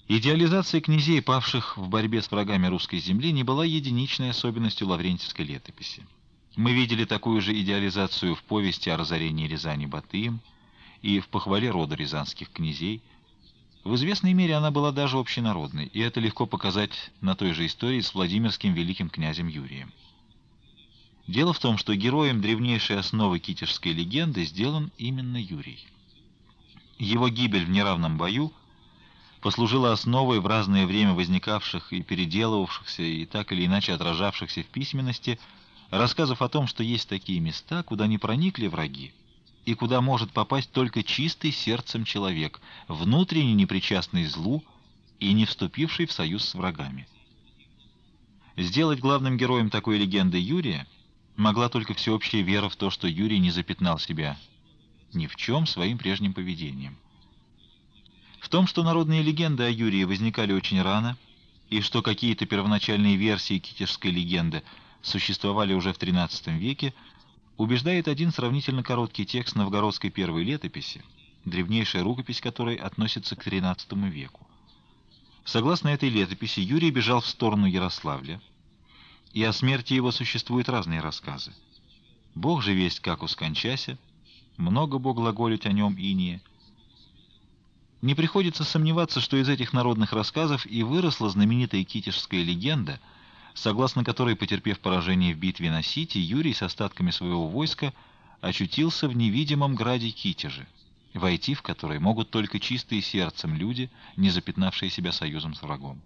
Идеализация князей, павших в борьбе с врагами русской земли, не была единичной особенностью лаврентьевской летописи. Мы видели такую же идеализацию в повести о разорении Рязани Батыем и в похвале рода рязанских князей. В известной мере она была даже общенародной, и это легко показать на той же истории с Владимирским великим князем Юрием. Дело в том, что героем древнейшей основы китежской легенды сделан именно Юрий. Его гибель в неравном бою послужила основой в разное время возникавших и переделывавшихся, и так или иначе отражавшихся в письменности, рассказов о том, что есть такие места, куда не проникли враги, и куда может попасть только чистый сердцем человек, внутренне непричастный злу и не вступивший в союз с врагами. Сделать главным героем такой легенды Юрия могла только всеобщая вера в то, что Юрий не запятнал себя ни в чем своим прежним поведением. В том, что народные легенды о Юрии возникали очень рано, и что какие-то первоначальные версии китежской легенды существовали уже в XIII веке, убеждает один сравнительно короткий текст новгородской первой летописи, древнейшая рукопись которой относится к XIII веку. Согласно этой летописи, Юрий бежал в сторону Ярославля, и о смерти его существуют разные рассказы. «Бог же весть, как ускончася, много Бог глаголить о нем иния». Не приходится сомневаться, что из этих народных рассказов и выросла знаменитая китежская легенда, согласно которой, потерпев поражение в битве на Сити, Юрий с остатками своего войска очутился в невидимом граде Китеже, войти в который могут только чистые сердцем люди, не запятнавшие себя союзом с врагом.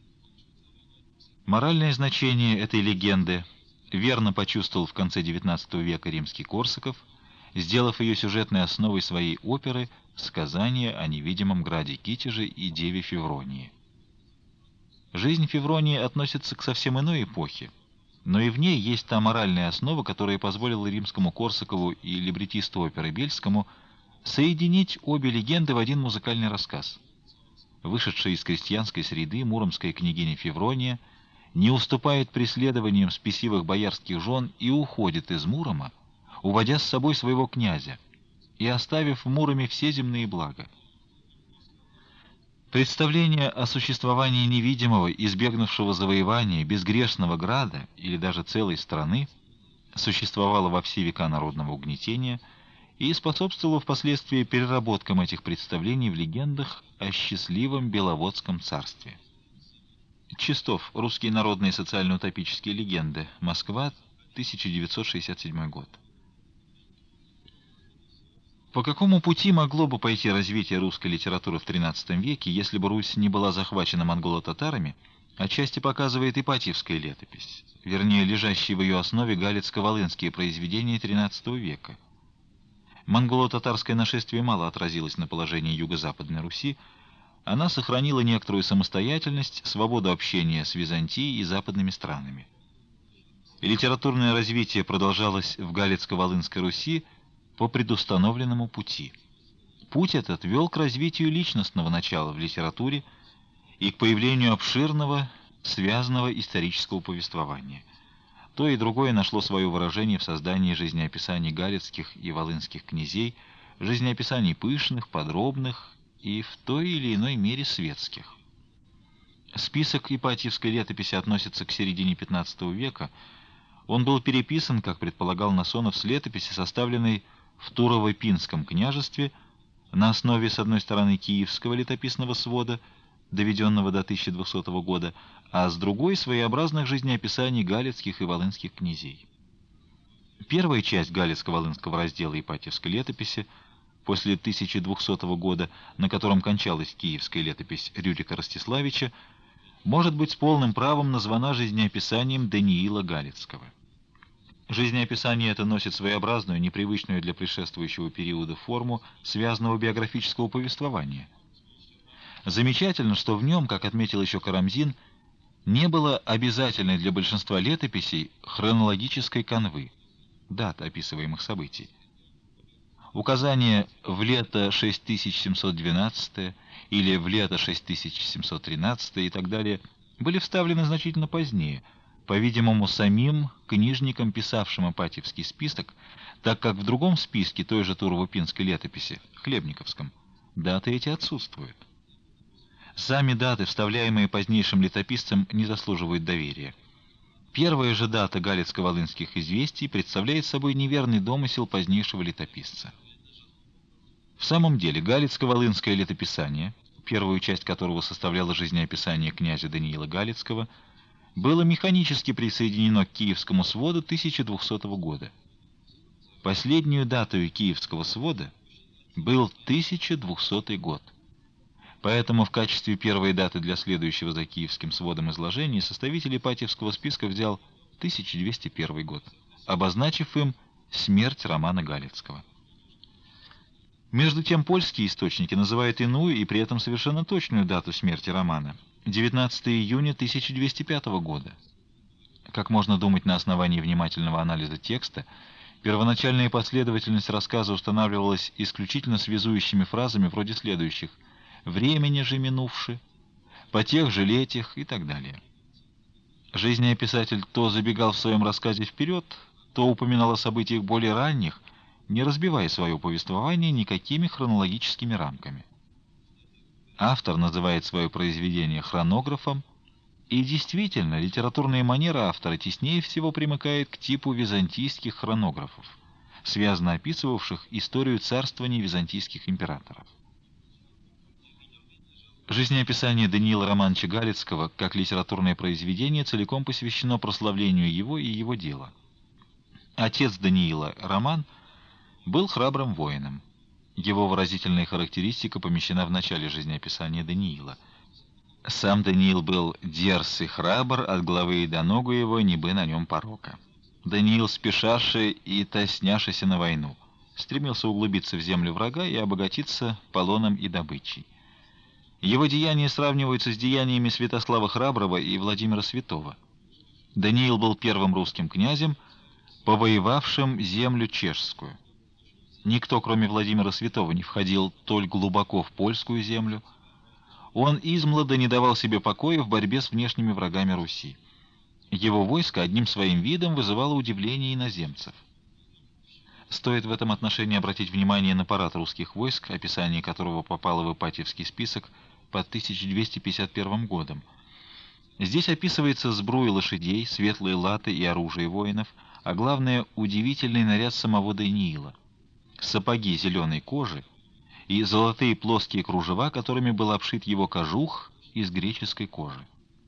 Моральное значение этой легенды верно почувствовал в конце XIX века римский Корсаков, сделав ее сюжетной основой своей оперы «Сказание о невидимом граде Китеже и деве Февронии». Жизнь Февронии относится к совсем иной эпохе, но и в ней есть та моральная основа, которая позволила римскому Корсакову и либретисту оперы Бельскому соединить обе легенды в один музыкальный рассказ. Вышедшая из крестьянской среды муромская княгиня Феврония не уступает преследованиям спесивых боярских жен и уходит из Мурома, уводя с собой своего князя и оставив в Муроме все земные блага. Представление о существовании невидимого, избегнувшего завоевания, безгрешного града или даже целой страны существовало во все века народного угнетения и способствовало впоследствии переработкам этих представлений в легендах о счастливом Беловодском царстве. Чистов. Русские народные социально-утопические легенды. Москва, 1967 год. По какому пути могло бы пойти развитие русской литературы в XIII веке, если бы Русь не была захвачена монголо-татарами, отчасти показывает Ипатьевская летопись, вернее, лежащие в ее основе галицко-волынские произведения XIII века. Монголо-татарское нашествие мало отразилось на положении юго-западной Руси, она сохранила некоторую самостоятельность, свободу общения с Византией и западными странами. Литературное развитие продолжалось в Галицко-Волынской Руси по предустановленному пути. Путь этот вел к развитию личностного начала в литературе и к появлению обширного, связанного исторического повествования. То и другое нашло свое выражение в создании жизнеописаний галицких и волынских князей, жизнеописаний пышных, подробных и в той или иной мере светских. Список Ипатьевской летописи относится к середине XV века. Он был переписан, как предполагал Насонов, с летописи, составленной в Турово-Пинском княжестве на основе, с одной стороны, Киевского летописного свода, доведенного до 1200 года, а с другой — своеобразных жизнеописаний галицких и волынских князей. Первая часть галицко-волынского раздела Ипатьевской летописи после 1200 года, на котором кончалась киевская летопись Рюрика Ростиславича, может быть с полным правом названа жизнеописанием Даниила Галицкого. Жизнеописание это носит своеобразную, непривычную для предшествующего периода форму связанного биографического повествования. Замечательно, что в нем, как отметил еще Карамзин, не было обязательной для большинства летописей хронологической канвы, дат описываемых событий. Указания в лето 6712 или в лето 6713 и так далее были вставлены значительно позднее, по-видимому, самим книжником, писавшим Ипатьевский список, так как в другом списке той же Турово-Пинской летописи, Хлебниковском, даты эти отсутствуют. Сами даты, вставляемые позднейшим летописцем, не заслуживают доверия. Первая же дата галицко-волынских известий представляет собой неверный домысел позднейшего летописца. В самом деле, Галицко-Волынское летописание, первую часть которого составляло жизнеописание князя Даниила Галицкого, было механически присоединено к Киевскому своду 1200 года. Последнюю датой Киевского свода был 1200 год. Поэтому в качестве первой даты для следующего за Киевским сводом изложения составитель Ипатьевского списка взял 1201 год, обозначив им смерть Романа Галицкого. Между тем польские источники называют иную и при этом совершенно точную дату смерти Романа — 19 июня 1205 года. Как можно думать на основании внимательного анализа текста, первоначальная последовательность рассказа устанавливалась исключительно связующими фразами вроде следующих: «времени же минувши», «по тех же летях» и так далее. Жизнеописатель то забегал в своем рассказе вперед, то упоминал о событиях более ранних, не разбивая свое повествование никакими хронологическими рамками. Автор называет свое произведение хронографом, и действительно, литературная манера автора теснее всего примыкает к типу византийских хронографов, связно описывавших историю царствования византийских императоров. Жизнеописание Даниила Романовича Галицкого как литературное произведение целиком посвящено прославлению его и его дела. Отец Даниила, Роман, был храбрым воином. Его выразительная характеристика помещена в начале жизнеописания Даниила. Сам Даниил был дерз и храбр, от главы и до ногу его не бы на нем порока. Даниил, спешаши и тосняшися на войну, стремился углубиться в землю врага и обогатиться полоном и добычей. Его деяния сравниваются с деяниями Святослава Храброго и Владимира Святого. Даниил был первым русским князем, повоевавшим землю чешскую. Никто, кроме Владимира Святого, не входил толь глубоко в польскую землю. Он измлада не давал себе покоя в борьбе с внешними врагами Руси. Его войско одним своим видом вызывало удивление иноземцев. Стоит в этом отношении обратить внимание на парад русских войск, описание которого попало в Ипатьевский список под 1251 годом. Здесь описывается сбруя лошадей, светлые латы и оружие воинов, а главное — удивительный наряд самого Даниила. Сапоги зеленой кожи и золотые плоские кружева, которыми был обшит его кожух из греческой кожи.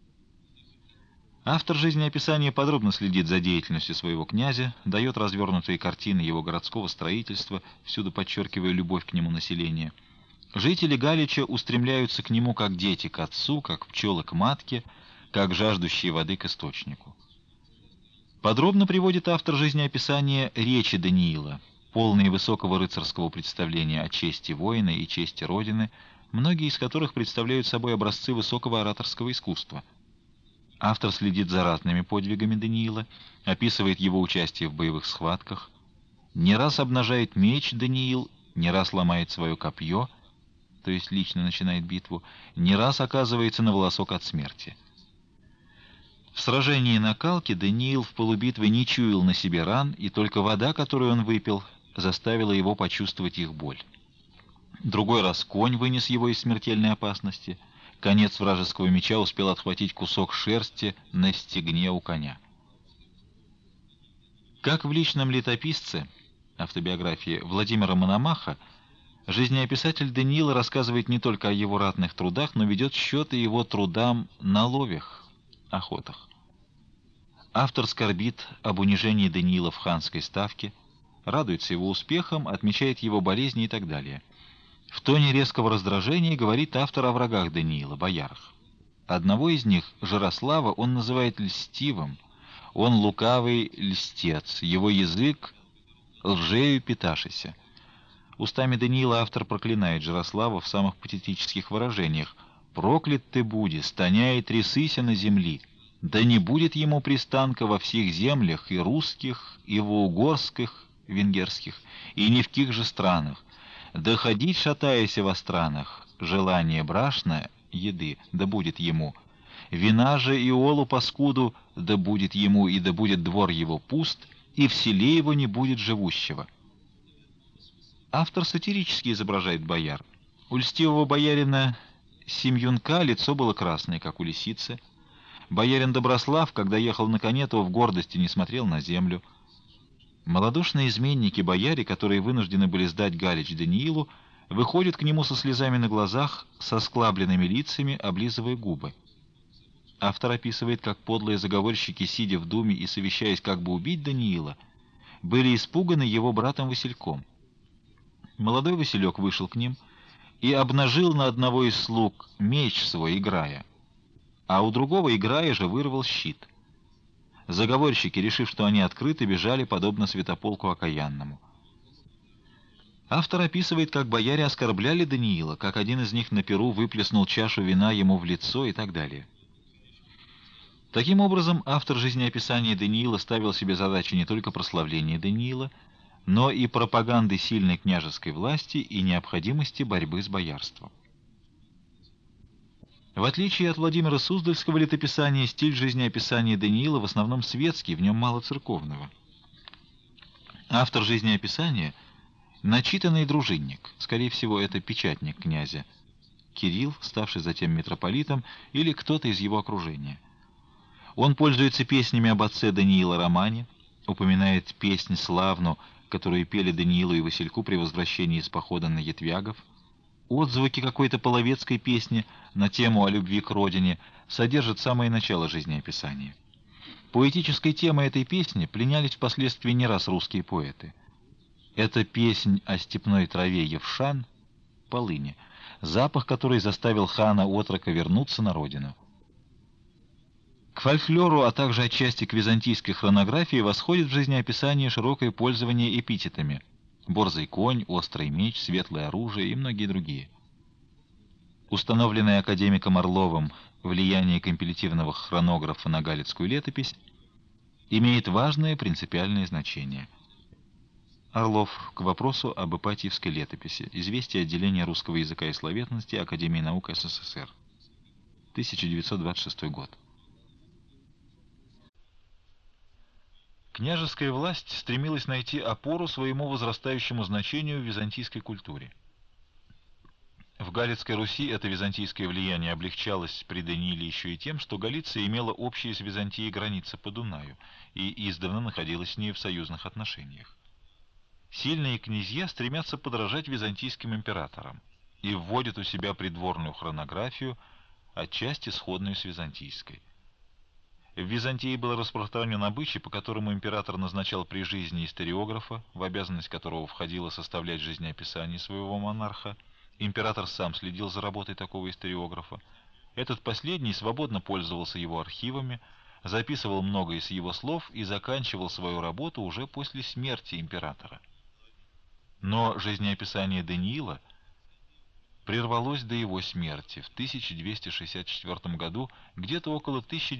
Автор жизнеописания подробно следит за деятельностью своего князя, дает развернутые картины его городского строительства, всюду подчеркивая любовь к нему населения. Жители Галича устремляются к нему как дети к отцу, как пчелы к матке, как жаждущие воды к источнику. Подробно приводит автор жизнеописания речи Даниила, полные высокого рыцарского представления о чести воина и чести Родины, многие из которых представляют собой образцы высокого ораторского искусства. Автор следит за ратными подвигами Даниила, описывает его участие в боевых схватках, не раз обнажает меч Даниил, не раз ломает свое копье, то есть лично начинает битву, не раз оказывается на волосок от смерти. В сражении на Калке Даниил в полубитве не чуял на себе ран, и только вода, которую он выпил, заставила его почувствовать их боль. Другой раз конь вынес его из смертельной опасности. Конец вражеского меча успел отхватить кусок шерсти на стегне у коня. Как в личном летописце, автобиографии Владимира Мономаха, жизнеописатель Даниила рассказывает не только о его ратных трудах, но ведет счет и его трудам на ловях, охотах. Автор скорбит об унижении Даниила в ханской ставке, радуется его успехам, отмечает его болезни и так далее. В тоне резкого раздражения говорит автор о врагах Даниила, боярах. Одного из них, Жарослава, он называет льстивым, он лукавый льстец, его язык лжею питашися. Устами Даниила автор проклинает Жарослава в самых патетических выражениях: «Проклят ты буди, стоня и трясыся на земли, да не будет ему пристанка во всех землях, и русских, и в угорских, венгерских, и ни в каких же странах. Да ходить, шатаясь во странах, желание брашное, еды, да будет ему. Вина же и олу паскуду, да будет ему, и да будет двор его пуст, и в селе его не будет живущего». Автор сатирически изображает бояр. У льстивого боярина Семьюнка лицо было красное, как у лисицы. Боярин Доброслав, когда ехал на коне, то в гордости не смотрел на землю. Малодушные изменники-бояре, которые вынуждены были сдать Галич Даниилу, выходят к нему со слезами на глазах, со склабленными лицами, облизывая губы. Автор описывает, как подлые заговорщики, сидя в думе и совещаясь, как бы убить Даниила, были испуганы его братом Васильком. Молодой Василек вышел к ним и обнажил на одного из слуг меч свой, играя, а у другого, играя же, вырвал щит. Заговорщики, решив, что они открыты, бежали, подобно святополку окаянному. Автор описывает, как бояре оскорбляли Даниила, как один из них на пиру выплеснул чашу вина ему в лицо и так далее. Таким образом, автор жизнеописания Даниила ставил себе задачу не только прославления Даниила, но и пропаганды сильной княжеской власти и необходимости борьбы с боярством. В отличие от Владимира Суздальского летописания, стиль жизнеописания Даниила в основном светский, в нем мало церковного. Автор жизнеописания — начитанный дружинник, скорее всего, это печатник князя, Кирилл, ставший затем митрополитом, или кто-то из его окружения. Он пользуется песнями об отце Даниила Романе, упоминает песнь славну, которую пели Даниилу и Васильку при возвращении из похода на Ятвягов. Отзвуки какой-то половецкой песни на тему о любви к родине содержат самое начало жизнеописания. Поэтической темой этой песни пленялись впоследствии не раз русские поэты. Это песнь о степной траве Евшан, полыни, запах которой заставил хана-отрока вернуться на родину. К фольклору, а также отчасти к византийской хронографии восходит в жизнеописании широкое пользование эпитетами: борзый конь, острый меч, светлое оружие и многие другие. Установленное академиком Орловым влияние компилятивного хронографа на галицкую летопись имеет важное принципиальное значение. Орлов к вопросу об Ипатьевской летописи. Известие отделения русского языка и словесности Академии наук СССР. 1926 год. Княжеская власть стремилась найти опору своему возрастающему значению в византийской культуре. В Галицкой Руси это византийское влияние облегчалось при Данииле еще и тем, что Галиция имела общие с Византией границы по Дунаю и издавна находилась с ней в союзных отношениях. Сильные князья стремятся подражать византийским императорам и вводят у себя придворную хронографию, отчасти сходную с византийской. В Византии был распространен обычай, по которому император назначал при жизни историографа, в обязанность которого входило составлять жизнеописание своего монарха. Император сам следил за работой такого историографа. Этот последний свободно пользовался его архивами, записывал многое из его слов и заканчивал свою работу уже после смерти императора. Но жизнеописание Даниила прервалось до его смерти в 1264 году, где-то около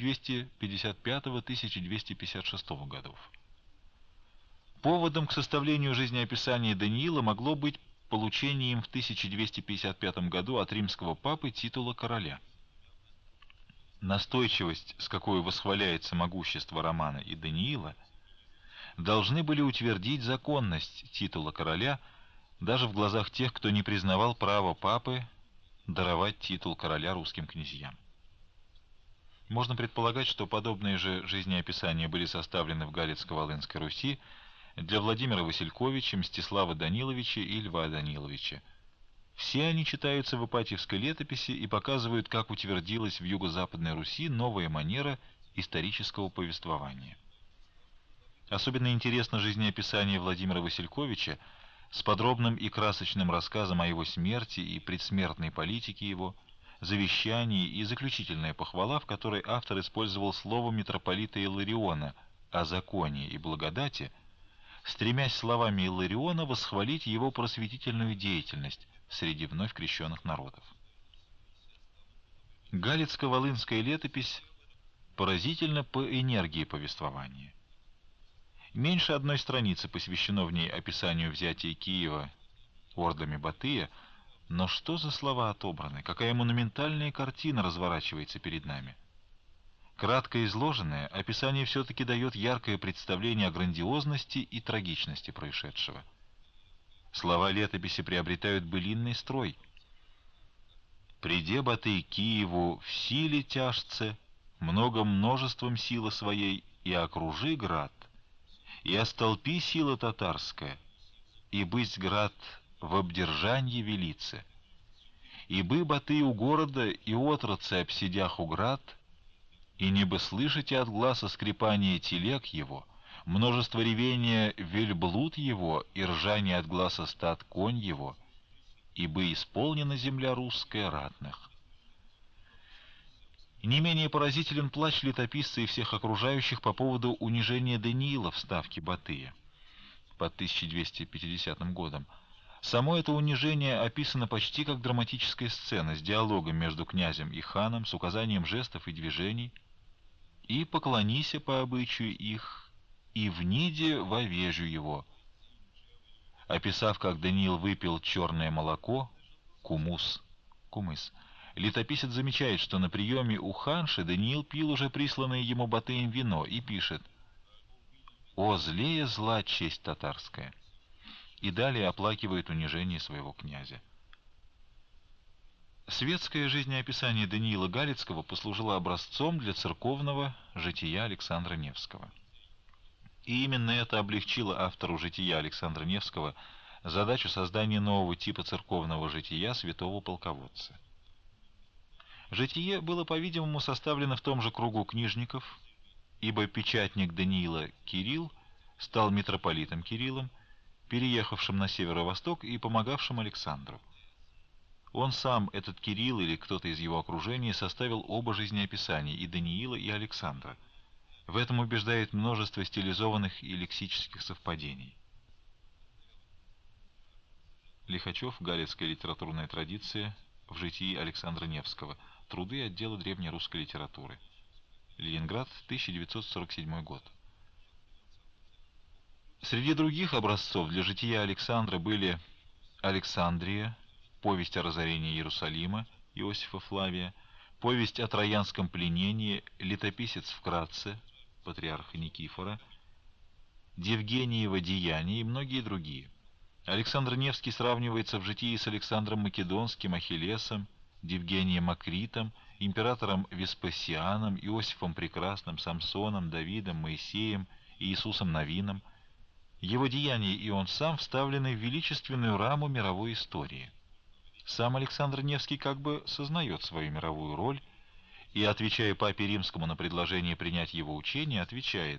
1255-1256 годов. Поводом к составлению жизнеописания Даниила могло быть получение им в 1255 году от римского папы титула короля. Настойчивость, с какой восхваляется могущество Романа и Даниила, должны были утвердить законность титула короля даже в глазах тех, кто не признавал право папы даровать титул короля русским князьям. Можно предполагать, что подобные же жизнеописания были составлены в Галицко-Волынской Руси для Владимира Васильковича, Мстислава Даниловича и Льва Даниловича. Все они читаются в Ипатьевской летописи и показывают, как утвердилась в Юго-Западной Руси новая манера исторического повествования. Особенно интересно жизнеописание Владимира Васильковича с подробным и красочным рассказом о его смерти и предсмертной политике его, завещании и заключительная похвала, в которой автор использовал слово митрополита Иллариона о законе и благодати, стремясь словами Иллариона восхвалить его просветительную деятельность среди вновь крещенных народов. Галицко-Волынская летопись поразительна по энергии повествования. Меньше одной страницы посвящено в ней описанию взятия Киева ордами Батыя, но что за слова отобраны, какая монументальная картина разворачивается перед нами. Кратко изложенное, описание все-таки дает яркое представление о грандиозности и трагичности происшедшего. Слова летописи приобретают былинный строй. Приде Батый к Киеву в силе тяжце, множеством силы своей, и окружи град, и остолпи сила татарская, и бысть град в обдержанье велице. И бы Батый у города и отрацы обсидях у град, и не бы слышите от гласа скрипания телег его, множество ревения вельблуд его и ржания от гласа стад конь его, ибо исполнена земля русская ратных. Не менее поразителен плач летописца и всех окружающих по поводу унижения Даниила в ставке Батыя под 1250 годом. Само это унижение описано почти как драматическая сцена с диалогом между князем и ханом, с указанием жестов и движений, и поклонися по обычаю их, и вниде вовежу его. Описав, как Даниил выпил черное молоко, кумыс, летописец замечает, что на приеме у ханши Даниил пил уже присланное ему Батыем вино и пишет: «О, злее зла честь татарская!» и далее оплакивает унижение своего князя. Светское жизнеописание Даниила Галицкого послужило образцом для церковного жития Александра Невского. И именно это облегчило автору жития Александра Невского задачу создания нового типа церковного жития святого полководца. Житие было, по-видимому, составлено в том же кругу книжников, ибо печатник Даниила Кирилл стал митрополитом Кириллом, переехавшим на северо-восток и помогавшим Александру. Он сам, этот Кирилл или кто-то из его окружения, составил оба жизнеописания, и Даниила, и Александра. В этом убеждает множество стилизованных и лексических совпадений. Лихачев. Галицкая литературная традиция в житии Александра Невского. Труды отдела древнерусской литературы. Ленинград, 1947 год. Среди других образцов для жития Александра были «Александрия», «Повесть о разорении Иерусалима» Иосифа Флавия, «Повесть о троянском пленении», «Летописец вкратце» патриарха Никифора, «Девгениево деяние» и многие другие. Александр Невский сравнивается в житии с Александром Македонским, Ахиллесом, Девгением Макритом, императором Веспасианом, Иосифом Прекрасным, Самсоном, Давидом, Моисеем и Иисусом Новином. Его деяния и он сам вставлены в величественную раму мировой истории. Сам Александр Невский как бы сознает свою мировую роль и, отвечая Папе Римскому на предложение принять его учение, отвечает: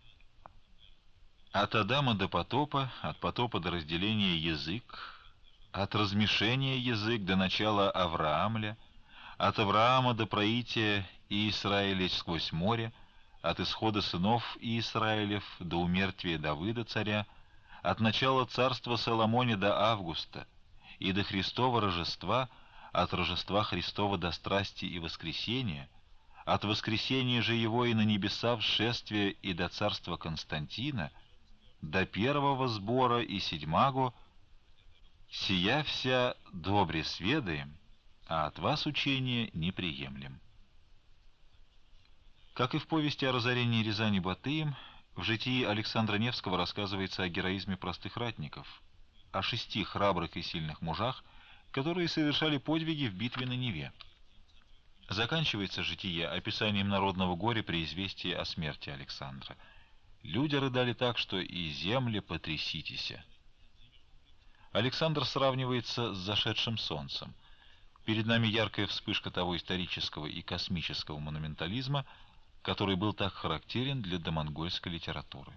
«От Адама до потопа, от потопа до разделения язык, от размешения язык до начала Авраамля, от Авраама до проития Иисраиля сквозь море, от исхода сынов Иисраилев до умертвия Давыда царя, от начала царства Соломоня до Августа и до Христова Рождества, от Рождества Христова до страсти и воскресения, от воскресения же его и на небеса вшествия и до царства Константина, до первого сбора и седьмаго, сия вся добре сведаем, а от вас учение не приемлем». Как и в повести о разорении Рязани Батыем, в житии Александра Невского рассказывается о героизме простых ратников, о 6 храбрых и сильных мужах, которые совершали подвиги в битве на Неве. Заканчивается житие описанием народного горя при известии о смерти Александра. Люди рыдали так, что и земли потряситеся. Александр сравнивается с зашедшим солнцем. Перед нами яркая вспышка того исторического и космического монументализма, который был так характерен для домонгольской литературы.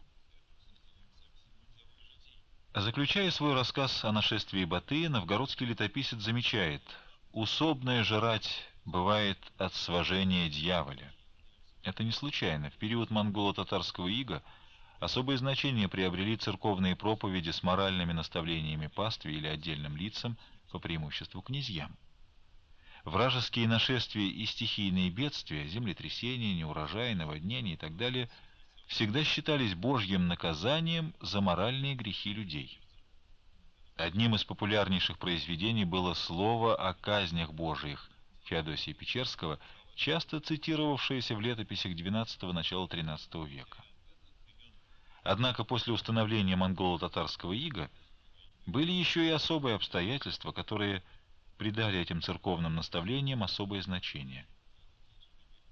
Заключая свой рассказ о нашествии Батыя, новгородский летописец замечает: «Усобное жрать бывает от сважения дьяволя». Это не случайно. В период монголо-татарского ига особое значение приобрели церковные проповеди с моральными наставлениями пастве или отдельным лицам, по преимуществу князьям. Вражеские нашествия и стихийные бедствия, землетрясения, неурожаи, наводнения и так далее, всегда считались Божьим наказанием за моральные грехи людей. Одним из популярнейших произведений было «Слово о казнях Божиих» Феодосия Печерского, часто цитировавшееся в летописях XII – начала XIII века. Однако после установления монголо-татарского ига были еще и особые обстоятельства, которые придали этим церковным наставлениям особое значение.